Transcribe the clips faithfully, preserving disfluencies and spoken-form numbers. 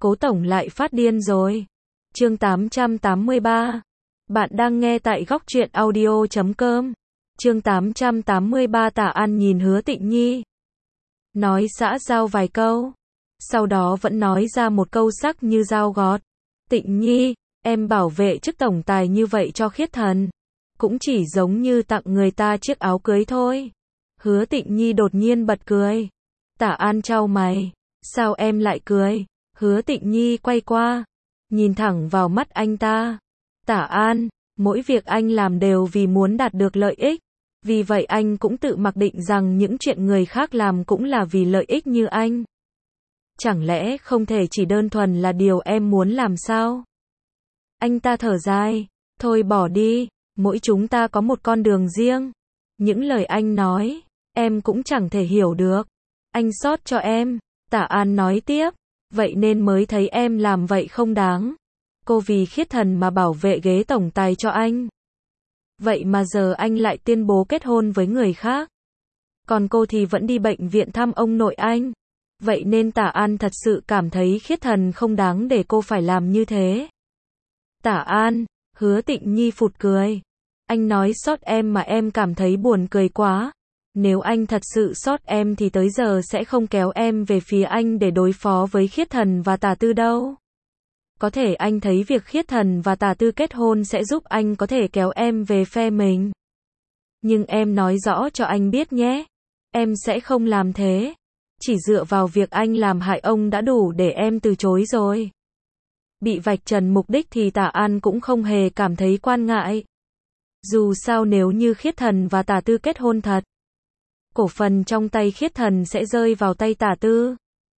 Cố tổng lại phát điên rồi. Chương tám trăm tám mươi ba. Bạn đang nghe tại góc truyện audio chấm com. Chương tám trăm tám mươi ba. Tả An nhìn Hứa Tịnh Nhi, nói xã giao vài câu, sau đó vẫn nói ra một câu sắc như dao gót. Tịnh Nhi, em bảo vệ chức tổng tài như vậy cho Khiết Thần, cũng chỉ giống như tặng người ta chiếc áo cưới thôi. Hứa Tịnh Nhi đột nhiên bật cười. Tả An chau mày, sao em lại cười? Hứa Tịnh Nhi quay qua, nhìn thẳng vào mắt anh ta. Tả An, mỗi việc anh làm đều vì muốn đạt được lợi ích, vì vậy anh cũng tự mặc định rằng những chuyện người khác làm cũng là vì lợi ích như anh. Chẳng lẽ không thể chỉ đơn thuần là điều em muốn làm sao? Anh ta thở dài, thôi bỏ đi, mỗi chúng ta có một con đường riêng. Những lời anh nói, em cũng chẳng thể hiểu được. Anh xót cho em, Tả An nói tiếp, vậy nên mới thấy em làm vậy không đáng. Cô vì Khiết Thần mà bảo vệ ghế tổng tài cho anh. Vậy mà giờ anh lại tuyên bố kết hôn với người khác. Còn cô thì vẫn đi bệnh viện thăm ông nội anh. Vậy nên Tả An thật sự cảm thấy Khiết Thần không đáng để cô phải làm như thế. Tả An, Hứa Tịnh Nhi phụt cười. Anh nói xót em mà em cảm thấy buồn cười quá. Nếu anh thật sự xót em thì tới giờ sẽ không kéo em về phía anh để đối phó với Khiết Thần và Tả Tư đâu. Có thể anh thấy việc Khiết Thần và Tả Tư kết hôn sẽ giúp anh có thể kéo em về phe mình. Nhưng em nói rõ cho anh biết nhé, em sẽ không làm thế. Chỉ dựa vào việc anh làm hại ông đã đủ để em từ chối rồi. Bị vạch trần mục đích thì Tả An cũng không hề cảm thấy quan ngại. Dù sao nếu như Khiết Thần và Tả Tư kết hôn thật, cổ phần trong tay Khiết Thần sẽ rơi vào tay Tả Tư.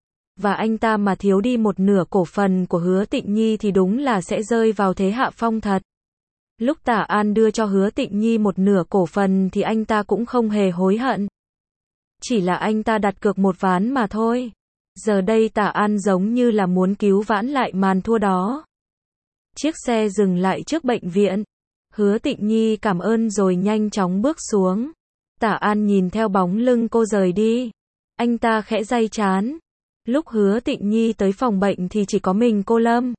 Và anh ta mà thiếu đi một nửa cổ phần của Hứa Tịnh Nhi thì đúng là sẽ rơi vào thế hạ phong thật. Lúc Tả An đưa cho Hứa Tịnh Nhi một nửa cổ phần thì anh ta cũng không hề hối hận. Chỉ là anh ta đặt cược một ván mà thôi. Giờ đây Tả An giống như là muốn cứu vãn lại màn thua đó. Chiếc xe dừng lại trước bệnh viện. Hứa Tịnh Nhi cảm ơn rồi nhanh chóng bước xuống. Tả An nhìn theo bóng lưng cô rời đi. Anh ta khẽ day trán. Lúc Hứa Tịnh Nhi tới phòng bệnh thì chỉ có mình cô Lâm.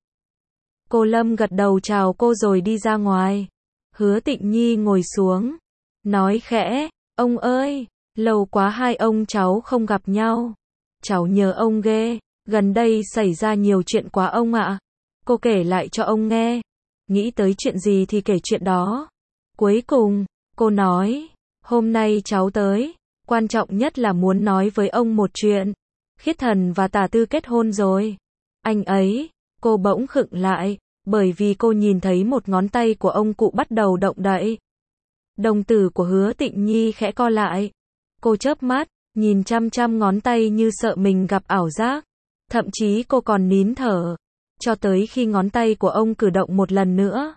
Cô Lâm gật đầu chào cô rồi đi ra ngoài. Hứa Tịnh Nhi ngồi xuống, nói khẽ, ông ơi, lâu quá hai ông cháu không gặp nhau. Cháu nhớ ông ghê, gần đây xảy ra nhiều chuyện quá ông ạ. Cô kể lại cho ông nghe. Nghĩ tới chuyện gì thì kể chuyện đó. Cuối cùng, cô nói, hôm nay cháu tới, quan trọng nhất là muốn nói với ông một chuyện. Khiết Thần và Tả Tư kết hôn rồi. Anh ấy, cô bỗng khựng lại, bởi vì cô nhìn thấy một ngón tay của ông cụ bắt đầu động đậy. Đồng tử của Hứa Tịnh Nhi khẽ co lại. Cô chớp mắt, nhìn chăm chăm ngón tay như sợ mình gặp ảo giác. Thậm chí cô còn nín thở, cho tới khi ngón tay của ông cử động một lần nữa.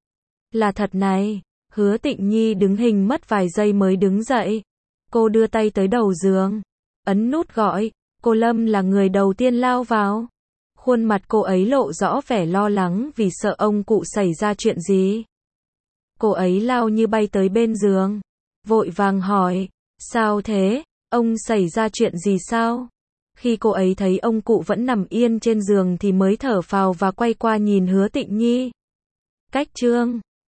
Là thật này. Hứa Tịnh Nhi đứng hình mất vài giây mới đứng dậy. Cô đưa tay tới đầu giường, ấn nút gọi. Cô Lâm là người đầu tiên lao vào. Khuôn mặt cô ấy lộ rõ vẻ lo lắng vì sợ ông cụ xảy ra chuyện gì. Cô ấy lao như bay tới bên giường, vội vàng hỏi, sao thế, ông xảy ra chuyện gì sao? Khi cô ấy thấy ông cụ vẫn nằm yên trên giường thì mới thở phào và quay qua nhìn Hứa Tịnh Nhi. Cách chương